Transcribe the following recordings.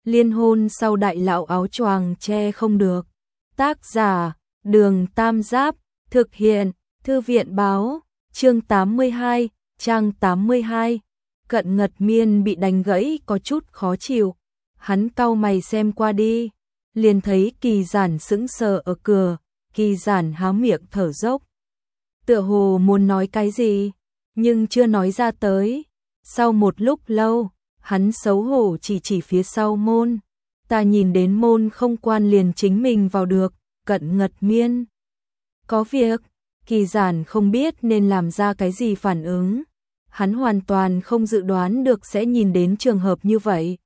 Liên hôn sau đại lão áo choàng che không được. Tác giả, Đường Tam Giáp, thực hiện, Thư viện báo, chương 82, trang 82. Cận Ngật Miên bị đánh gãy có chút khó chịu. Hắn cau mày xem qua đi, liền thấy Kỳ Giản sững sờ ở cửa. Kỳ Giản há miệng thở dốc, tựa hồ muốn nói cái gì, nhưng chưa nói ra tới. Sau một lúc lâu, hắn xấu hổ chỉ phía sau môn. Ta nhìn đến môn không quan liền chính mình vào được. Cận Ngật Miên, có việc. Kỳ Giản không biết nên làm ra cái gì phản ứng. Hắn hoàn toàn không dự đoán được sẽ nhìn đến trường hợp như vậy.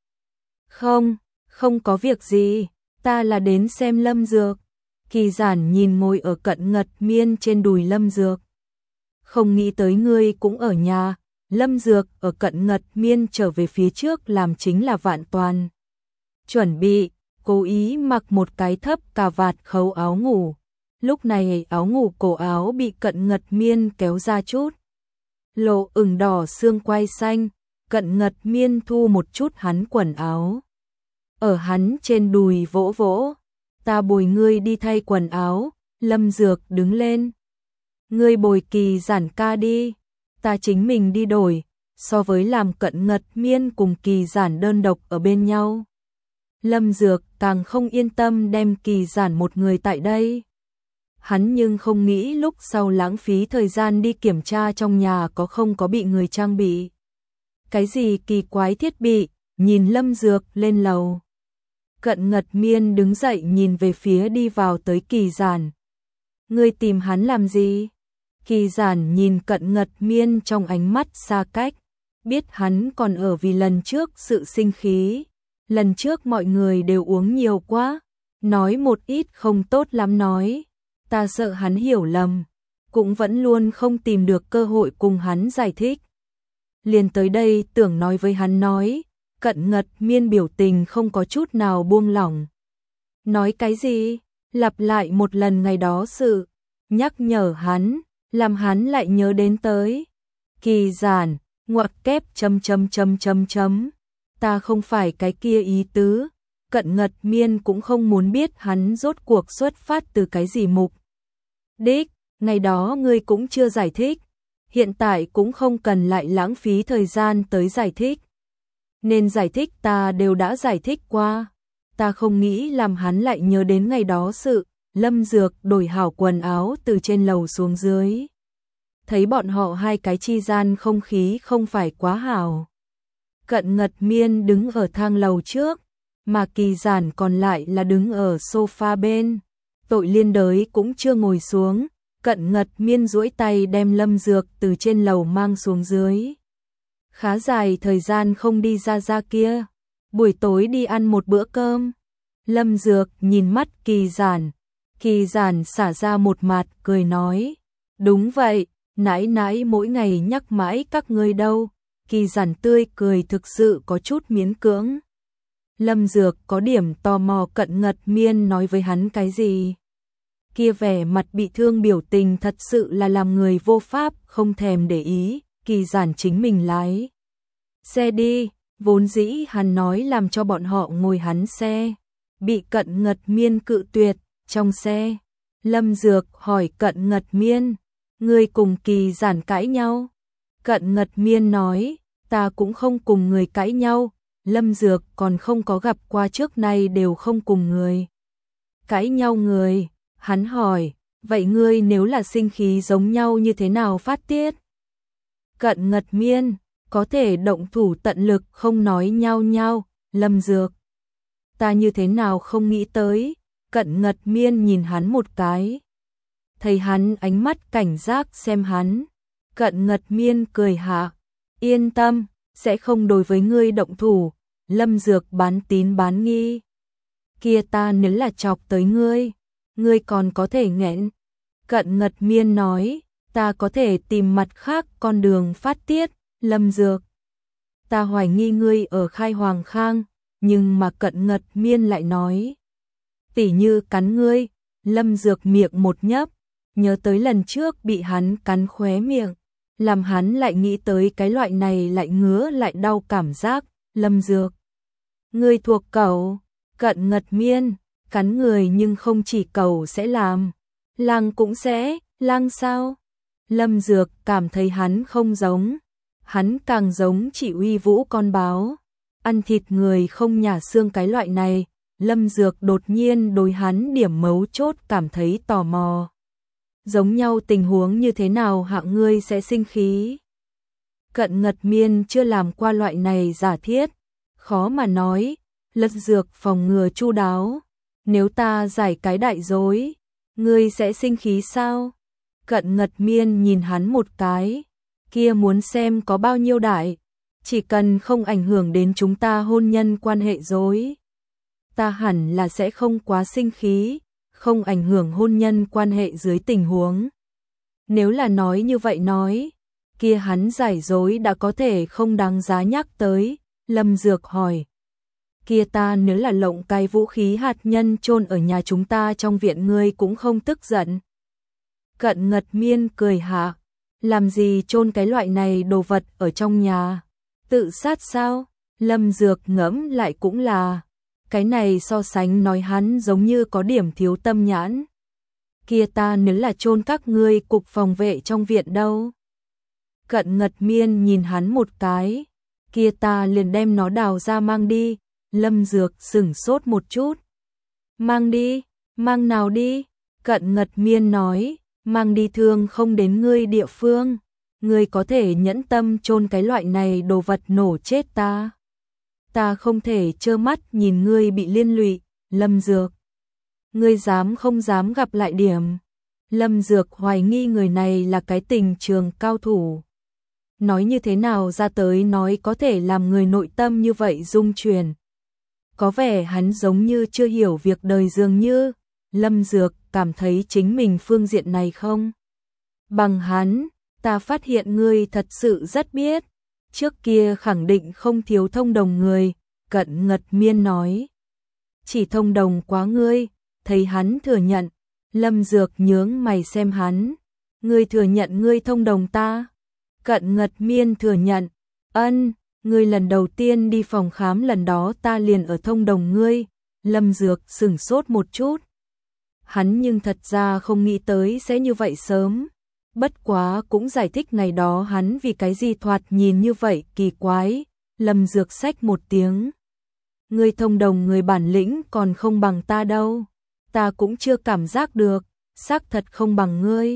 Không có việc gì, ta là đến xem Lâm Dược. Kỳ Giản nhìn ngồi ở Cận Ngật Miên trên đùi Lâm Dược. Không nghĩ tới ngươi cũng ở nhà. Lâm Dược ở Cận Ngật Miên trở về phía trước làm chính là vạn toàn chuẩn bị, cố ý mặc một cái thấp cà vạt khấu áo ngủ. Lúc này áo ngủ cổ áo bị Cận Ngật Miên kéo ra chút, lộ ửng đỏ xương quai xanh. Cận Ngật Miên thu một chút hắn quần áo, ở hắn trên đùi vỗ vỗ. Ta bồi ngươi đi thay quần áo. Lâm Dược đứng lên. Ngươi bồi Kỳ Giản ca đi, ta chính mình đi đổi. So với làm Cận Ngật Miên cùng Kỳ Giản đơn độc ở bên nhau, Lâm Dược càng không yên tâm đem Kỳ Giản một người tại đây. Hắn nhưng không nghĩ lúc sau lãng phí thời gian đi kiểm tra trong nhà không có bị người trang bị cái gì kỳ quái thiết bị. Nhìn Lâm Dược lên lầu, Cận Ngật Miên đứng dậy nhìn về phía đi vào tới Kỳ Giản. Ngươi tìm hắn làm gì? Kỳ Giản nhìn Cận Ngật Miên trong ánh mắt xa cách, biết hắn còn ở vì lần trước sự sinh khí. Lần trước mọi người đều uống nhiều quá, nói một ít không tốt lắm nói. Ta sợ hắn hiểu lầm, cũng vẫn luôn không tìm được cơ hội cùng hắn giải thích. Liền tới đây tưởng nói với hắn nói. Cận Ngật Miên biểu tình không có chút nào buông lỏng. Nói cái gì? Lặp lại một lần ngày đó sự, nhắc nhở hắn, làm hắn lại nhớ đến tới. Kỳ Giản, ngoặc kép ... Ta không phải cái kia ý tứ. Cận Ngật Miên cũng không muốn biết hắn rốt cuộc xuất phát từ cái gì mục đích. Ngày đó ngươi cũng chưa giải thích, hiện tại cũng không cần lại lãng phí thời gian tới giải thích. Nên giải thích ta đều đã giải thích qua. Ta không nghĩ làm hắn lại nhớ đến ngày đó sự. Lâm Dược đổi hảo quần áo từ trên lầu xuống dưới, thấy bọn họ hai cái chi gian không khí không phải quá hảo. Cận Ngật Miên đứng ở thang lầu trước, mà Kỳ Giản còn lại là đứng ở sofa bên. Tội liên đới cũng chưa ngồi xuống. Cận Ngật Miên duỗi tay đem Lâm Dược từ trên lầu mang xuống dưới. Khá dài thời gian không đi ra kia, buổi tối đi ăn một bữa cơm. Lâm Dược nhìn mắt Kỳ Giản. Kỳ Giản xả ra một mặt cười nói, đúng vậy, nãi nãi mỗi ngày nhắc mãi các ngươi đâu. Kỳ Giản tươi cười thực sự có chút miễn cưỡng. Lâm Dược có điểm tò mò Cận Ngật Miên nói với hắn cái gì. Kia vẻ mặt bị thương biểu tình thật sự là làm người vô pháp không thèm để ý. Kỳ Giản chính mình lái xe đi, vốn dĩ hắn nói làm cho bọn họ ngồi hắn xe, bị Cận Ngật Miên cự tuyệt. Trong xe, Lâm Dược hỏi Cận Ngật Miên, ngươi cùng Kỳ Giản cãi nhau? Cận Ngật Miên nói, ta cũng không cùng người cãi nhau. Lâm Dược còn không có gặp qua trước nay đều không cùng người cãi nhau người. Hắn hỏi, vậy ngươi nếu là sinh khí giống nhau như thế nào phát tiết? Cận Ngật Miên, có thể động thủ tận lực không nói nhau nhau. Lâm Dược, ta như thế nào không nghĩ tới. Cận Ngật Miên nhìn hắn một cái, thấy hắn ánh mắt cảnh giác xem hắn. Cận Ngật Miên cười hạ, yên tâm, sẽ không đối với ngươi động thủ. Lâm Dược bán tín bán nghi, kia ta nếu là chọc tới ngươi còn có thể nghẹn. Cận Ngật Miên nói, ta có thể tìm mặt khác con đường phát tiết. Lâm Dược, ta hoài nghi ngươi ở Khai Hoàng Khang, nhưng mà Cận Ngật Miên lại nói, tỉ như cắn ngươi. Lâm Dược miệng một nhấp, nhớ tới lần trước bị hắn cắn khóe miệng, làm hắn lại nghĩ tới cái loại này lại ngứa lại đau cảm giác. Lâm Dược Ngươi thuộc cẩu. Cận Ngật Miên, cắn người nhưng không chỉ cẩu sẽ làm. Lang cũng sẽ, lang sao? Lâm Dược cảm thấy hắn không giống. Hắn càng giống chỉ uy vũ con báo. Ăn thịt người không nhả xương cái loại này. Lâm Dược đột nhiên đối hắn điểm mấu chốt cảm thấy tò mò. Giống nhau tình huống như thế nào hạng ngươi sẽ sinh khí? Cận Ngật Miên chưa làm qua loại này giả thiết. Khó mà nói. Lâm Dược phòng ngừa chu đáo. Nếu ta giải cái đại rối, ngươi sẽ sinh khí sao? Cận Ngật Miên nhìn hắn một cái. Kia muốn xem có bao nhiêu đại. Chỉ cần không ảnh hưởng đến chúng ta hôn nhân quan hệ rối, ta hẳn là sẽ không quá sinh khí, không ảnh hưởng hôn nhân quan hệ dưới tình huống. Nếu là nói như vậy nói, kia hắn giải rối đã có thể không đáng giá nhắc tới. Lâm Dược hỏi. Kia ta nếu là lộng cái vũ khí hạt nhân chôn ở nhà chúng ta trong viện ngươi cũng không tức giận. Cận Ngật Miên cười hạ. Làm gì chôn cái loại này đồ vật ở trong nhà? Tự sát sao? Lâm Dược ngẫm lại cũng là. Cái này so sánh nói hắn giống như có điểm thiếu tâm nhãn. Kia ta nếu là chôn các ngươi cục phòng vệ trong viện đâu? Cận Ngật Miên nhìn hắn một cái. Kia ta liền đem nó đào ra mang đi. Lâm Dược sửng sốt một chút. Mang đi? Mang nào đi? Cận Ngật Miên nói. Mang đi thương không đến ngươi địa phương. Ngươi có thể nhẫn tâm chôn cái loại này đồ vật nổ chết ta. Ta không thể trơ mắt nhìn ngươi bị liên lụy. Lâm Dược. Ngươi dám không dám gặp lại điểm. Lâm Dược hoài nghi người này là cái tình trường cao thủ. Nói như thế nào ra tới nói có thể làm người nội tâm như vậy rung chuyển. Có vẻ hắn giống như chưa hiểu việc đời dường như. Lâm Dược cảm thấy chính mình phương diện này không bằng hắn. Ta phát hiện ngươi thật sự rất biết. Trước kia khẳng định không thiếu thông đồng người. Cận Ngật Miên nói. Chỉ thông đồng quá ngươi. Thấy hắn thừa nhận. Lâm Dược nhướng mày xem hắn. Ngươi thừa nhận ngươi thông đồng ta? Cận Ngật Miên thừa nhận. Ân, ngươi lần đầu tiên đi phòng khám lần đó ta liền ở thông đồng ngươi. Lâm Dược sửng sốt một chút. Hắn nhưng thật ra không nghĩ tới sẽ như vậy sớm. Bất quá cũng giải thích ngày đó hắn vì cái gì thoạt nhìn như vậy kỳ quái. Lâm Dược xách một tiếng. Ngươi thông đồng người bản lĩnh còn không bằng ta đâu. Ta cũng chưa cảm giác được, xác thật không bằng ngươi.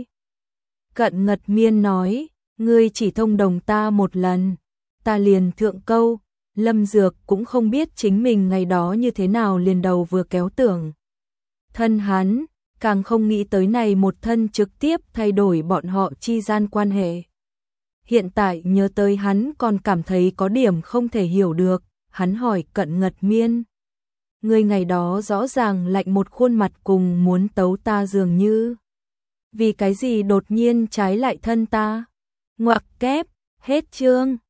Cận Ngật Miên nói, ngươi chỉ thông đồng ta một lần. Ta liền thượng câu. Lâm Dược cũng không biết chính mình ngày đó như thế nào liền đầu vừa kéo tưởng. Thân hắn, càng không nghĩ tới này một thân trực tiếp thay đổi bọn họ chi gian quan hệ. Hiện tại nhớ tới hắn còn cảm thấy có điểm không thể hiểu được. Hắn hỏi Cận Ngật Miên. Ngươi ngày đó rõ ràng lạnh một khuôn mặt cùng muốn tấu ta dường như. Vì cái gì đột nhiên trái lại thân ta? Ngoặc kép, hết chương.